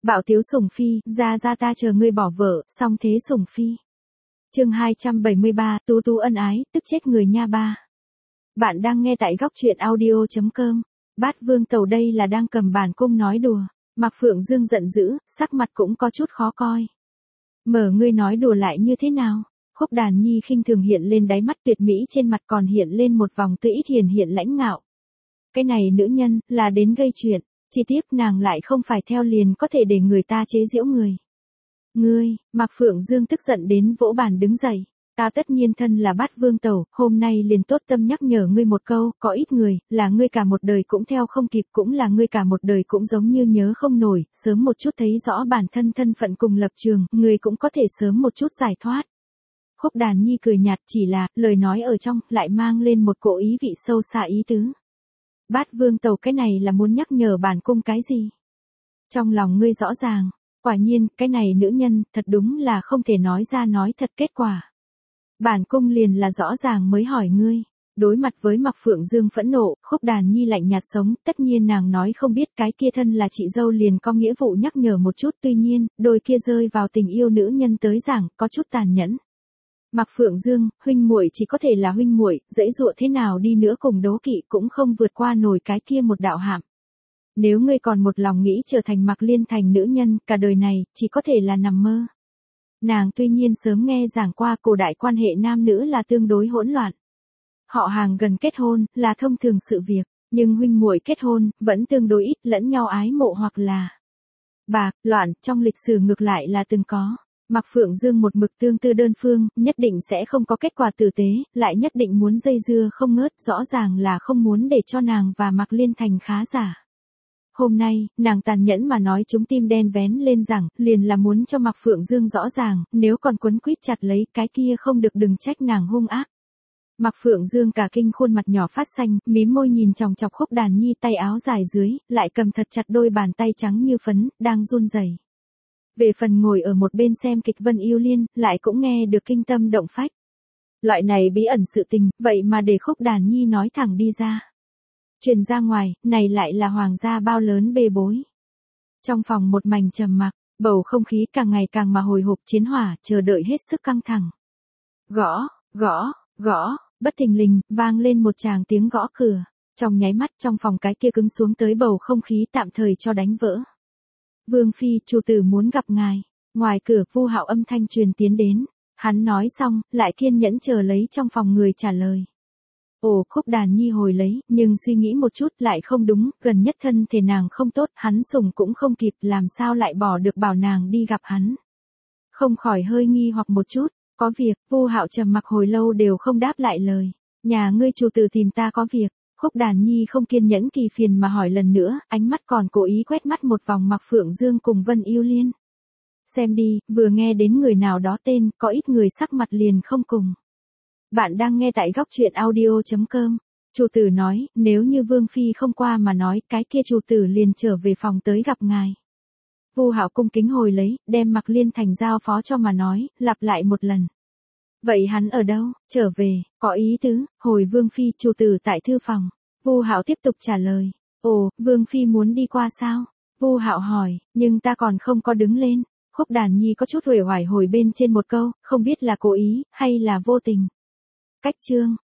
Bạo tiếu sủng phi, ra ta chờ ngươi bỏ vợ, xong thế sủng phi. Chương 273, tú tú ân ái, tức chết người nha ba. Bạn đang nghe tại góc truyện audio.com. Bát Vương Tẩu đây là đang cầm bản cung nói đùa. Mạc Phượng Dương giận dữ, sắc mặt cũng có chút khó coi. Mở ngươi nói đùa lại như thế nào? Khúc Đàn Nhi khinh thường hiện lên đáy mắt tuyệt mỹ trên mặt còn hiện lên một vòng tươi ít hiền hiện lãnh ngạo. Cái này nữ nhân, là đến gây chuyện, chỉ tiếc nàng lại không phải theo liền có thể để người ta chế giễu người. Ngươi, Mạc Phượng Dương tức giận đến vỗ bàn đứng dậy. Ta tất nhiên thân là Bát Vương Tẩu, hôm nay liền tốt tâm nhắc nhở ngươi một câu, có ít người, là ngươi cả một đời cũng theo không kịp, cũng là ngươi cả một đời cũng giống như nhớ không nổi, sớm một chút thấy rõ bản thân thân phận cùng lập trường, ngươi cũng có thể sớm một chút giải thoát. Khúc Đàn Nhi cười nhạt, chỉ là, lời nói ở trong, lại mang lên một cỗ ý vị sâu xa ý tứ. Bát Vương Tẩu cái này là muốn nhắc nhở bản cung cái gì? Trong lòng ngươi rõ ràng, quả nhiên, cái này nữ nhân, thật đúng là không thể nói ra nói thật kết quả. Bản cung liền là rõ ràng mới hỏi ngươi. Đối mặt với Mạc Phượng Dương phẫn nộ, Khúc Đàn Nhi lạnh nhạt sống, tất nhiên nàng nói không biết cái kia thân là chị dâu liền có nghĩa vụ nhắc nhở một chút, tuy nhiên, đôi kia rơi vào tình yêu nữ nhân tới giảng, có chút tàn nhẫn. Mạc Phượng Dương, huynh muội chỉ có thể là huynh muội, dãy dụa thế nào đi nữa cùng đố kỵ cũng không vượt qua nổi cái kia một đạo hạm. Nếu ngươi còn một lòng nghĩ trở thành Mạc Liên Thành nữ nhân, cả đời này, chỉ có thể là nằm mơ. Nàng tuy nhiên sớm nghe giảng qua cổ đại quan hệ nam nữ là tương đối hỗn loạn. Họ hàng gần kết hôn, là thông thường sự việc, nhưng huynh muội kết hôn, vẫn tương đối ít lẫn nhau ái mộ hoặc là bạc, loạn, trong lịch sử ngược lại là từng có. Mạc Phượng Dương một mực tương tư đơn phương, nhất định sẽ không có kết quả tử tế, lại nhất định muốn dây dưa không ngớt, rõ ràng là không muốn để cho nàng và Mạc Liên Thành khá giả. Hôm nay, nàng tàn nhẫn mà nói chúng tim đen vén lên rằng, liền là muốn cho Mạc Phượng Dương rõ ràng, nếu còn quấn quýt chặt lấy cái kia không được đừng trách nàng hung ác. Mạc Phượng Dương cả kinh khuôn mặt nhỏ phát xanh, mím môi nhìn chòng chọc Khúc Đàn Nhi tay áo dài dưới, lại cầm thật chặt đôi bàn tay trắng như phấn, đang run rẩy. Về phần ngồi ở một bên xem kịch Vân Yêu Liên, lại cũng nghe được kinh tâm động phách. Loại này bí ẩn sự tình, vậy mà để Khúc Đàn Nhi nói thẳng đi ra. Truyền ra ngoài, này lại là hoàng gia bao lớn bê bối. Trong phòng một mảnh trầm mặc, bầu không khí càng ngày càng mà hồi hộp chiến hỏa, chờ đợi hết sức căng thẳng. Gõ, bất thình lình, vang lên một tràng tiếng gõ cửa. Trong nháy mắt trong phòng cái kia cứng xuống tới bầu không khí tạm thời cho đánh vỡ. Vương phi, chủ tử muốn gặp ngài. Ngoài cửa, Vu Hạo âm thanh truyền tiến đến. Hắn nói xong, lại kiên nhẫn chờ lấy trong phòng người trả lời. Ồ, Khúc Đàn Nhi hồi lấy, nhưng suy nghĩ một chút lại không đúng, gần nhất thân thể nàng không tốt, hắn sủng cũng không kịp, làm sao lại bỏ được bảo nàng đi gặp hắn. Không khỏi hơi nghi hoặc một chút, có việc, Vu Hạo trầm mặc hồi lâu đều không đáp lại lời. Nhà ngươi chủ tử tìm ta có việc. Khúc Đàn Nhi không kiên nhẫn kỳ phiền mà hỏi lần nữa, ánh mắt còn cố ý quét mắt một vòng Mạc Phượng Dương cùng Vân Yêu Liên. Xem đi, vừa nghe đến người nào đó tên, có ít người sắc mặt liền không cùng. Bạn đang nghe tại góc truyện audio.com. Chủ tử nói, nếu như Vương Phi không qua mà nói, cái kia chủ tử liền trở về phòng tới gặp ngài. Vu Hạo cung kính hồi lấy, đem Mạc Liên Thành giao phó cho mà nói, lặp lại một lần. Vậy hắn ở đâu? Trở về, có ý tứ, hồi Vương Phi, chủ tử tại thư phòng. Vu Hạo tiếp tục trả lời. Ồ, Vương Phi muốn đi qua sao? Vu Hạo hỏi, nhưng ta còn không có đứng lên. Khúc Đàn Nhi có chút uể oải hồi bên trên một câu, không biết là cố ý, hay là vô tình. Cách chương.